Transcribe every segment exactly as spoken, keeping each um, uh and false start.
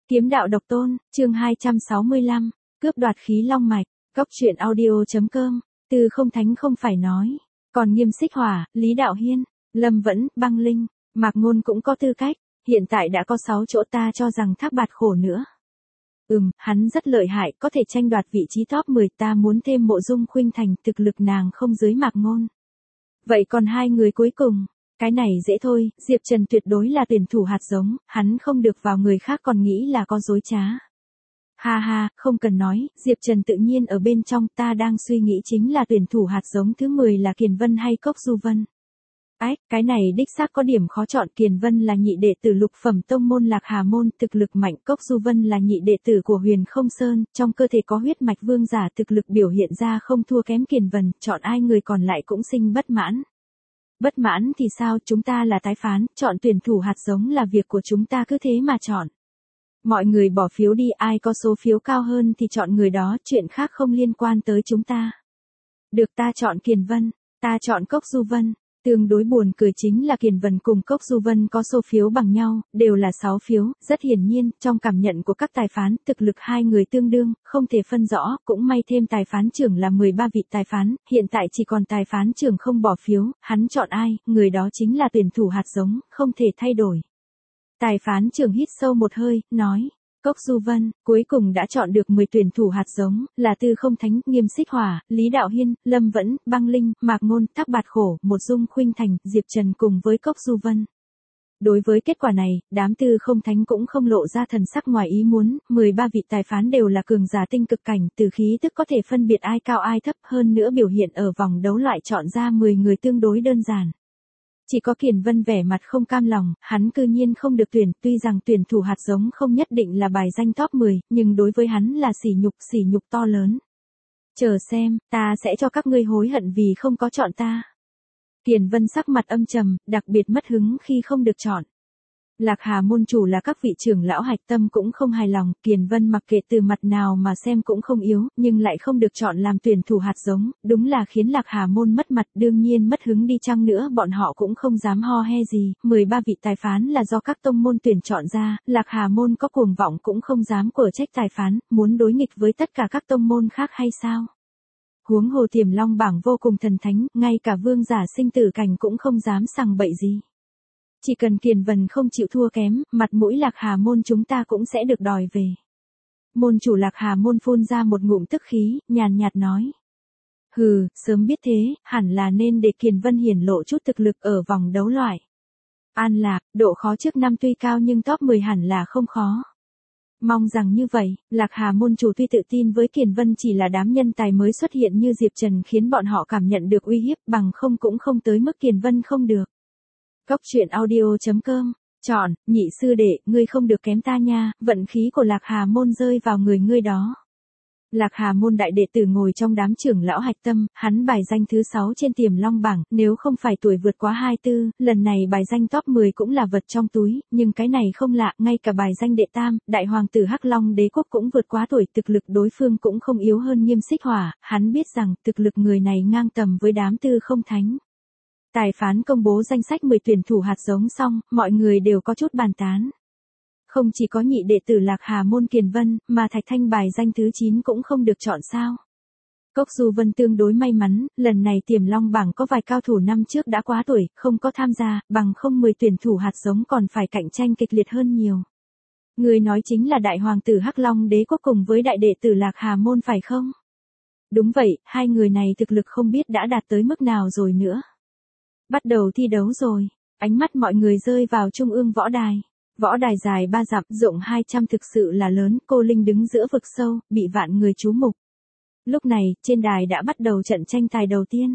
Kiếm đạo độc tôn, chương hai trăm sáu mươi lăm, cướp đoạt khí long mạch, Cốc truyện audio chấm com, Từ không thánh không phải nói, còn Nghiêm Xích Hỏa, Lý Đạo Hiên, Lâm Vẫn, Băng Linh, Mạc Ngôn cũng có tư cách, hiện tại đã có sáu chỗ ta cho rằng Thác Bạt khổ nữa. Ừm, hắn rất lợi hại, có thể tranh đoạt vị trí top mười, ta muốn thêm Mộ Dung Khuynh Thành, thực lực nàng không dưới Mạc Ngôn. Vậy còn hai người cuối cùng, cái này dễ thôi, Diệp Trần tuyệt đối là tuyển thủ hạt giống, hắn không được vào người khác còn nghĩ là có dối trá. Ha ha, không cần nói, Diệp Trần tự nhiên ở bên trong, ta đang suy nghĩ chính là tuyển thủ hạt giống thứ mười là Kiền Vân hay Cốc Du Vân. Ách, cái này đích xác có điểm khó chọn, Kiền Vân là nhị đệ tử lục phẩm tông môn Lạc Hà môn, thực lực mạnh, Cốc Du Vân là nhị đệ tử của Huyền Không Sơn, trong cơ thể có huyết mạch vương giả, thực lực biểu hiện ra không thua kém Kiền Vân, chọn ai người còn lại cũng sinh bất mãn. Bất mãn thì sao, chúng ta là tái phán, chọn tuyển thủ hạt giống là việc của chúng ta, cứ thế mà chọn. Mọi người bỏ phiếu đi, ai có số phiếu cao hơn thì chọn người đó, chuyện khác không liên quan tới chúng ta. Được, ta chọn Kiền Vân, ta chọn Cốc Du Vân. Tương đối buồn cười chính là Kiền Vân cùng Cốc Du Vân có số phiếu bằng nhau, đều là sáu phiếu, rất hiển nhiên, trong cảm nhận của các tài phán, thực lực hai người tương đương, không thể phân rõ, cũng may thêm tài phán trưởng là mười ba vị tài phán, hiện tại chỉ còn tài phán trưởng không bỏ phiếu, hắn chọn ai, người đó chính là tuyển thủ hạt giống, không thể thay đổi. Tài phán trưởng hít sâu một hơi, nói. Cốc Du Vân, cuối cùng đã chọn được mười tuyển thủ hạt giống, là Tư Không Thánh, Nghiêm Xích Hỏa, Lý Đạo Hiên, Lâm Vẫn, Băng Linh, Mạc Ngôn, Thác Bạt khổ, Mộ Dung Khuynh Thành, Diệp Trần cùng với Cốc Du Vân. Đối với kết quả này, đám Tư Không Thánh cũng không lộ ra thần sắc ngoài ý muốn, mười ba vị tài phán đều là cường giả tinh cực cảnh, từ khí tức có thể phân biệt ai cao ai thấp, hơn nữa biểu hiện ở vòng đấu loại chọn ra mười người tương đối đơn giản. Chỉ có Kiền Vân vẻ mặt không cam lòng, hắn cư nhiên không được tuyển, tuy rằng tuyển thủ hạt giống không nhất định là bài danh top mười, nhưng đối với hắn là sỉ nhục, sỉ nhục to lớn. Chờ xem, ta sẽ cho các ngươi hối hận vì không có chọn ta. Kiền Vân sắc mặt âm trầm, đặc biệt mất hứng khi không được chọn. Lạc Hà môn chủ là các vị trưởng lão hạch tâm cũng không hài lòng, Kiền Vân mặc kệ từ mặt nào mà xem cũng không yếu, nhưng lại không được chọn làm tuyển thủ hạt giống, đúng là khiến Lạc Hà môn mất mặt, đương nhiên mất hứng đi chăng nữa bọn họ cũng không dám ho he gì, mười ba vị tài phán là do các tông môn tuyển chọn ra, Lạc Hà môn có cuồng vọng cũng không dám quở trách tài phán, muốn đối nghịch với tất cả các tông môn khác hay sao? Huống hồ Tiềm Long bảng vô cùng thần thánh, ngay cả vương giả sinh tử cảnh cũng không dám sằng bậy gì. Chỉ cần Kiền Vân không chịu thua kém, mặt mũi Lạc Hà môn chúng ta cũng sẽ được đòi về. Môn chủ Lạc Hà môn phun ra một ngụm tức khí, nhàn nhạt nói. Hừ, sớm biết thế, hẳn là nên để Kiền Vân hiển lộ chút thực lực ở vòng đấu loại. An Lạc, độ khó trước năm tuy cao nhưng top mười hẳn là không khó. Mong rằng như vậy, Lạc Hà môn chủ tuy tự tin với Kiền Vân chỉ là đám nhân tài mới xuất hiện như Diệp Trần khiến bọn họ cảm nhận được uy hiếp, bằng không cũng không tới mức Kiền Vân không được. Cốc truyện audio chấm com, chọn, nhị sư đệ, ngươi không được kém ta nha, vận khí của Lạc Hà môn rơi vào người ngươi đó. Lạc Hà môn đại đệ tử ngồi trong đám trưởng lão hạch tâm, hắn bài danh thứ sáu trên Tiềm Long bảng, nếu không phải tuổi vượt quá hai mươi tư, lần này bài danh top mười cũng là vật trong túi, nhưng cái này không lạ, ngay cả bài danh đệ tam, đại hoàng tử Hắc Long đế quốc cũng vượt quá tuổi, thực lực đối phương cũng không yếu hơn Nghiêm Xích Hỏa, hắn biết rằng thực lực người này ngang tầm với đám Tư Không Thánh. Tài phán công bố danh sách mười tuyển thủ hạt giống xong, mọi người đều có chút bàn tán. Không chỉ có nhị đệ tử Lạc Hà môn Kiền Vân, mà Thạch Thanh bài danh thứ chín cũng không được chọn sao. Cốc Du Vân tương đối may mắn, lần này Tiềm Long bảng có vài cao thủ năm trước đã quá tuổi, không có tham gia, bằng không mười tuyển thủ hạt giống còn phải cạnh tranh kịch liệt hơn nhiều. Người nói chính là đại hoàng tử Hắc Long đế quốc cùng với đại đệ tử Lạc Hà môn phải không? Đúng vậy, hai người này thực lực không biết đã đạt tới mức nào rồi nữa. Bắt đầu thi đấu rồi, ánh mắt mọi người rơi vào trung ương võ đài. Võ đài dài ba dặm, rộng hai trăm thực sự là lớn, cô Linh đứng giữa vực sâu, bị vạn người chú mục. Lúc này, trên đài đã bắt đầu trận tranh tài đầu tiên.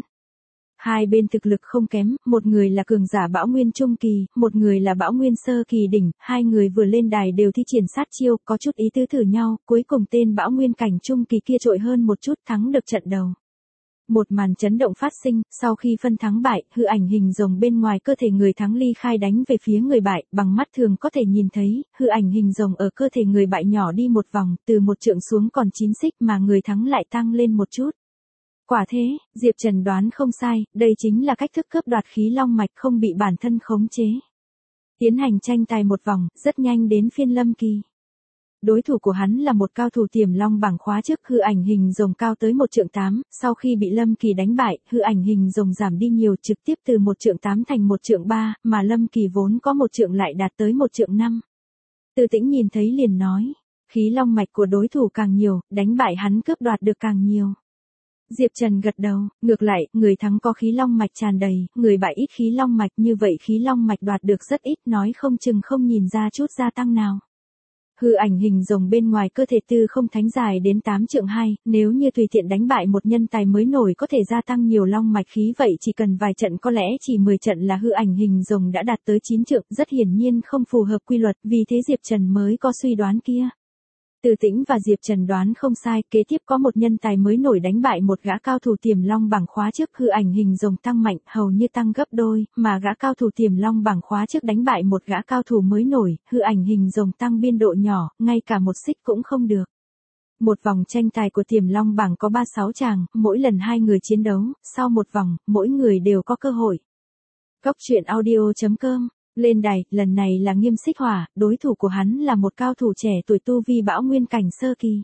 Hai bên thực lực không kém, một người là cường giả Bão Nguyên Trung Kỳ, một người là Bão Nguyên Sơ Kỳ đỉnh, hai người vừa lên đài đều thi triển sát chiêu, có chút ý tứ thử nhau, cuối cùng tên Bão Nguyên Cảnh Trung Kỳ kia trội hơn một chút thắng được trận đầu. Một màn chấn động phát sinh, sau khi phân thắng bại, hư ảnh hình rồng bên ngoài cơ thể người thắng ly khai đánh về phía người bại, bằng mắt thường có thể nhìn thấy, hư ảnh hình rồng ở cơ thể người bại nhỏ đi một vòng, từ một trượng xuống còn chín xích mà người thắng lại tăng lên một chút. Quả thế, Diệp Trần đoán không sai, đây chính là cách thức cướp đoạt khí long mạch không bị bản thân khống chế. Tiến hành tranh tài một vòng, rất nhanh đến phiên Lâm Kỳ. đối thủ của hắn là một cao thủ tiềm long bảng khóa trước hư ảnh hình rồng cao tới một trượng tám, sau khi bị Lâm Kỳ đánh bại, hư ảnh hình rồng giảm đi nhiều trực tiếp từ một trượng tám thành một trượng ba, mà Lâm Kỳ vốn có một trượng lại đạt tới một trượng năm. Từ Tĩnh nhìn thấy liền nói, khí long mạch của đối thủ càng nhiều, đánh bại hắn cướp đoạt được càng nhiều. Diệp Trần gật đầu, ngược lại, người thắng có khí long mạch tràn đầy, người bại ít khí long mạch, như vậy khí long mạch đoạt được rất ít, nói không chừng không nhìn ra chút gia tăng nào. Hư ảnh hình rồng bên ngoài cơ thể tư không thánh dài đến tám trượng hai, nếu như tùy tiện đánh bại một nhân tài mới nổi có thể gia tăng nhiều long mạch khí, vậy chỉ cần vài trận, có lẽ chỉ mười trận là hư ảnh hình rồng đã đạt tới chín trượng, rất hiển nhiên không phù hợp quy luật, vì thế Diệp Trần mới có suy đoán kia. Từ Tĩnh và Diệp Trần đoán không sai, kế tiếp có một nhân tài mới nổi đánh bại một gã cao thủ tiềm long bảng khóa trước, hư ảnh hình rồng tăng mạnh, hầu như tăng gấp đôi, mà gã cao thủ tiềm long bảng khóa trước đánh bại một gã cao thủ mới nổi, hư ảnh hình rồng tăng biên độ nhỏ, ngay cả một xích cũng không được. Một vòng tranh tài của tiềm long bảng có ba mươi sáu chàng, mỗi lần hai người chiến đấu, sau một vòng, mỗi người đều có cơ hội. Cốc truyện audio chấm com lên đài, lần này là Nghiêm Xích Hỏa, đối thủ của hắn là một cao thủ trẻ tuổi tu vi bão nguyên cảnh sơ kỳ.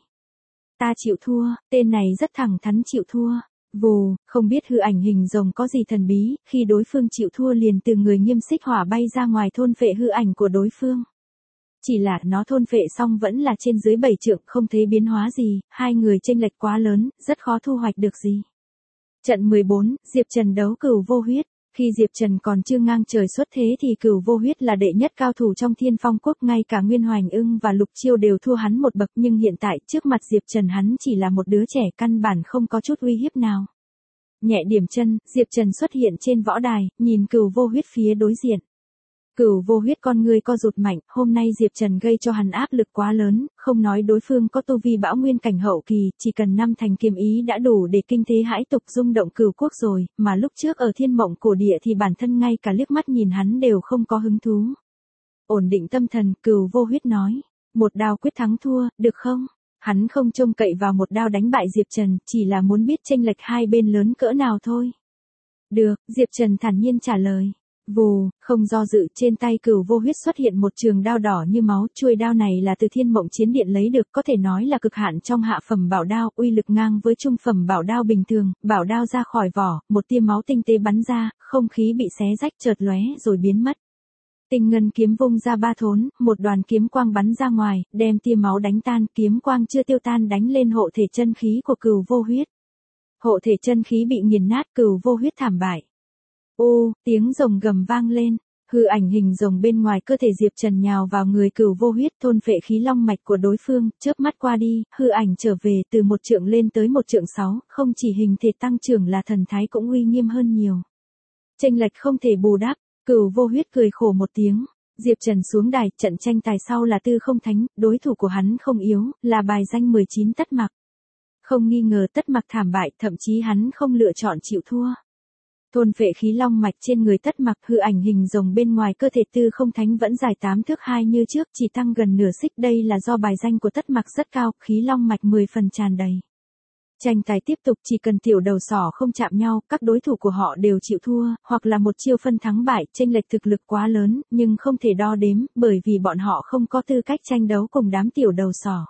Ta chịu thua, tên này rất thẳng thắn chịu thua. Vù, không biết hư ảnh hình rồng có gì thần bí, khi đối phương chịu thua liền từ người Nghiêm Xích Hỏa bay ra ngoài thôn phệ hư ảnh của đối phương. Chỉ là nó thôn phệ xong vẫn là trên dưới bảy trượng, không thấy biến hóa gì, hai người chênh lệch quá lớn, rất khó thu hoạch được gì. Trận mười bốn, Diệp Trần đấu Cửu Vô Huyết. Khi Diệp Trần còn chưa ngang trời xuất thế thì Cửu Vô Huyết là đệ nhất cao thủ trong Thiên Phong Quốc, ngay cả Nguyên Hoành Ưng và Lục Chiêu đều thua hắn một bậc, nhưng hiện tại trước mặt Diệp Trần hắn chỉ là một đứa trẻ, căn bản không có chút uy hiếp nào. Nhẹ điểm chân, Diệp Trần xuất hiện trên võ đài, nhìn Cửu Vô Huyết phía đối diện. Cửu Vô Huyết con người co rụt mạnh, hôm nay Diệp Trần gây cho hắn áp lực quá lớn, không nói đối phương có tu vi bão nguyên cảnh hậu kỳ, chỉ cần năm thành kiếm ý đã đủ để kinh thế hãi tục rung động cửu quốc rồi, mà lúc trước ở Thiên Mộng Cổ Địa thì bản thân ngay cả liếc mắt nhìn hắn đều không có hứng thú. Ổn định tâm thần, Cửu Vô Huyết nói, một đao quyết thắng thua, được không? Hắn không trông cậy vào một đao đánh bại Diệp Trần, chỉ là muốn biết chênh lệch hai bên lớn cỡ nào thôi. Được, Diệp Trần thản nhiên trả lời. Vù, không do dự, trên tay Cửu Vô Huyết xuất hiện một trường đao đỏ như máu, chuôi đao này là từ Thiên Mộng Chiến Điện lấy được, có thể nói là cực hạn trong hạ phẩm bảo đao, uy lực ngang với trung phẩm bảo đao bình thường, bảo đao ra khỏi vỏ, một tia máu tinh tế bắn ra, không khí bị xé rách chợt lóe rồi biến mất. Tinh ngân kiếm vung ra ba thốn, một đoàn kiếm quang bắn ra ngoài, đem tia máu đánh tan, kiếm quang chưa tiêu tan đánh lên hộ thể chân khí của Cửu Vô Huyết. Hộ thể chân khí bị nghiền nát, Cửu Vô Huyết thảm bại. Ô, tiếng rồng gầm vang lên, hư ảnh hình rồng bên ngoài cơ thể Diệp Trần nhào vào người Cửu Vô Huyết, thôn phệ khí long mạch của đối phương, chớp mắt qua đi, hư ảnh trở về từ một trượng lên tới một trượng sáu, không chỉ hình thể tăng trưởng là thần thái cũng uy nghiêm hơn nhiều. Chênh lệch không thể bù đắp, Cửu Vô Huyết cười khổ một tiếng. Diệp Trần xuống đài, trận tranh tài sau là Tư Không Thánh, đối thủ của hắn không yếu, là bài danh mười chín Tất Mặc. Không nghi ngờ Tất Mặc thảm bại, thậm chí hắn không lựa chọn chịu thua. Thôn phệ khí long mạch trên người Tất Mặc, hư ảnh hình rồng bên ngoài cơ thể Tư Không Thánh vẫn dài tám thước hai như trước, chỉ tăng gần nửa xích, đây là do bài danh của Tất Mặc rất cao, khí long mạch mười phần tràn đầy. Tranh tài tiếp tục, chỉ cần tiểu đầu sỏ không chạm nhau, các đối thủ của họ đều chịu thua, hoặc là một chiêu phân thắng bại, chênh lệch thực lực quá lớn, nhưng không thể đo đếm, bởi vì bọn họ không có tư cách tranh đấu cùng đám tiểu đầu sỏ.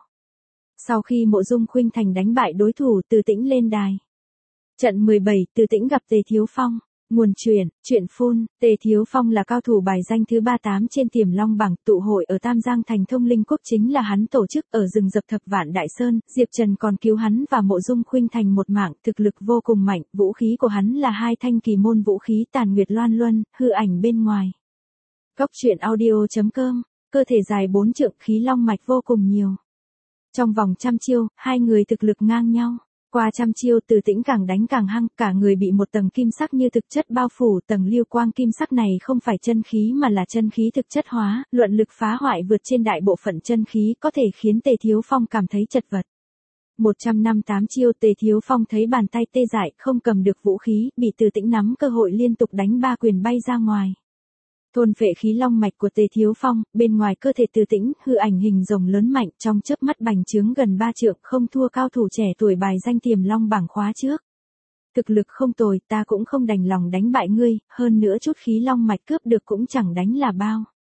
Sau khi Mộ Dung Khuynh Thành đánh bại đối thủ, Từ Tĩnh lên đài. Trận mười bảy, Từ Tĩnh gặp Tề Thiếu Phong. Nguồn truyện, truyện phun, Tề Thiếu Phong là cao thủ bài danh thứ ba mươi tám trên Tiềm Long bảng, tụ hội ở Tam Giang thành Thông Linh Quốc chính là hắn tổ chức, ở rừng rập Thập Vạn Đại Sơn, Diệp Trần còn cứu hắn và Mộ Dung Khuynh Thành một mạng, thực lực vô cùng mạnh, vũ khí của hắn là hai thanh kỳ môn vũ khí Tàn Nguyệt Loan Luân, hư ảnh bên ngoài. Cốc truyện audio chấm com, cơ thể dài bốn trượng, khí long mạch vô cùng nhiều. Trong vòng trăm chiêu, hai người thực lực ngang nhau. Qua trăm chiêu, Từ Tĩnh càng đánh càng hăng, cả người bị một tầng kim sắc như thực chất bao phủ, tầng lưu quang kim sắc này không phải chân khí mà là chân khí thực chất hóa, luận lực phá hoại vượt trên đại bộ phận chân khí, có thể khiến Tề Thiếu Phong cảm thấy chật vật. một trăm năm mươi tám chiêu, Tề Thiếu Phong thấy bàn tay tê dại, không cầm được vũ khí, bị Từ Tĩnh nắm cơ hội liên tục đánh ba quyền bay ra ngoài. Thôn phệ khí long mạch của Tề Thiếu Phong, bên ngoài cơ thể Từ Tĩnh, hư ảnh hình rồng lớn mạnh, trong chớp mắt bành trướng gần ba trượng, không thua cao thủ trẻ tuổi bài danh Tiềm Long bảng khóa trước. Thực lực không tồi, ta cũng không đành lòng đánh bại ngươi, hơn nữa chút khí long mạch cướp được cũng chẳng đánh là bao.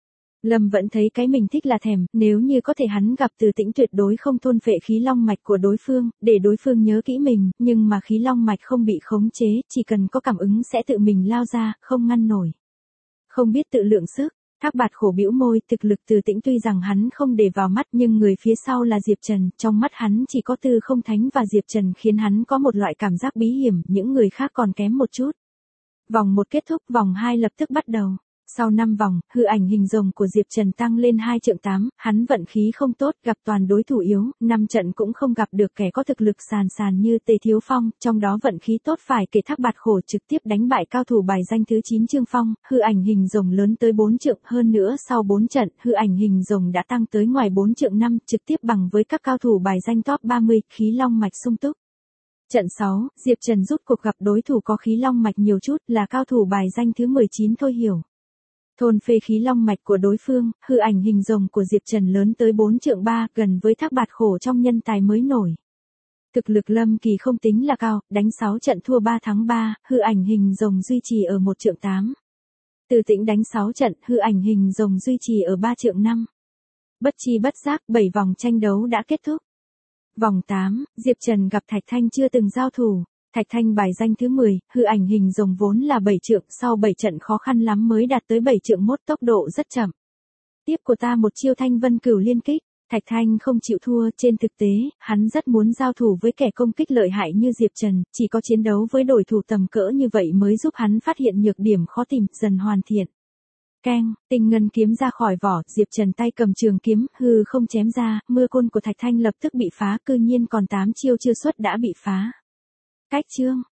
Lâm vẫn thấy cái mình thích là thèm, nếu như có thể hắn gặp Từ Tĩnh tuyệt đối không thôn phệ khí long mạch của đối phương, để đối phương nhớ kỹ mình, nhưng mà khí long mạch không bị khống chế, chỉ cần có cảm ứng sẽ tự mình lao ra, không ngăn nổi. Không biết tự lượng sức, Thác Bạt khổ bĩu môi, thực lực Từ Tĩnh tuy rằng hắn không để vào mắt nhưng người phía sau là Diệp Trần, trong mắt hắn chỉ có Tư Không Thánh và Diệp Trần khiến hắn có một loại cảm giác bí hiểm, những người khác còn kém một chút. Vòng một kết thúc, vòng hai lập tức bắt đầu. Sau năm vòng, hư ảnh hình rồng của Diệp Trần tăng lên hai trượng tám, hắn vận khí không tốt, gặp toàn đối thủ yếu, năm trận cũng không gặp được kẻ có thực lực sàn sàn như Tề Thiếu Phong, trong đó vận khí tốt phải kể Thác Bạt khổ trực tiếp đánh bại cao thủ bài danh thứ chín Trương Phong, hư ảnh hình rồng lớn tới bốn trượng, hơn nữa sau bốn trận, hư ảnh hình rồng đã tăng tới ngoài bốn trượng năm, trực tiếp bằng với các cao thủ bài danh top ba mươi, khí long mạch sung túc. Trận sáu, Diệp Trần rút cuộc gặp đối thủ có khí long mạch nhiều chút, là cao thủ bài danh thứ mười chín Thôi Hiểu. Thôn phệ khí long mạch của đối phương, hư ảnh hình rồng của Diệp Trần lớn tới bốn trượng ba, gần với Thác Bạt khổ trong nhân tài mới nổi. Thực lực Lâm Kỳ không tính là cao, đánh sáu trận thua ba thắng ba, hư ảnh hình rồng duy trì ở một trượng tám. Từ Tĩnh đánh sáu trận, hư ảnh hình rồng duy trì ở ba trượng năm. Bất chi bất giác, bảy vòng tranh đấu đã kết thúc. Vòng tám, Diệp Trần gặp Thạch Thanh chưa từng giao thủ. Thạch Thanh bài danh thứ mười, hư ảnh hình rồng vốn là bảy trượng, sau bảy trận khó khăn lắm mới đạt tới bảy trượng mốt, tốc độ rất chậm. Tiếp của ta một chiêu Thanh Vân Cửu liên kích, Thạch Thanh không chịu thua, trên thực tế, hắn rất muốn giao thủ với kẻ công kích lợi hại như Diệp Trần, chỉ có chiến đấu với đối thủ tầm cỡ như vậy mới giúp hắn phát hiện nhược điểm khó tìm, dần hoàn thiện. Keng, tinh ngân kiếm ra khỏi vỏ, Diệp Trần tay cầm trường kiếm, hư không chém ra, mưa côn của Thạch Thanh lập tức bị phá, cư nhiên còn tám chiêu chưa xuất đã bị phá. Cách chương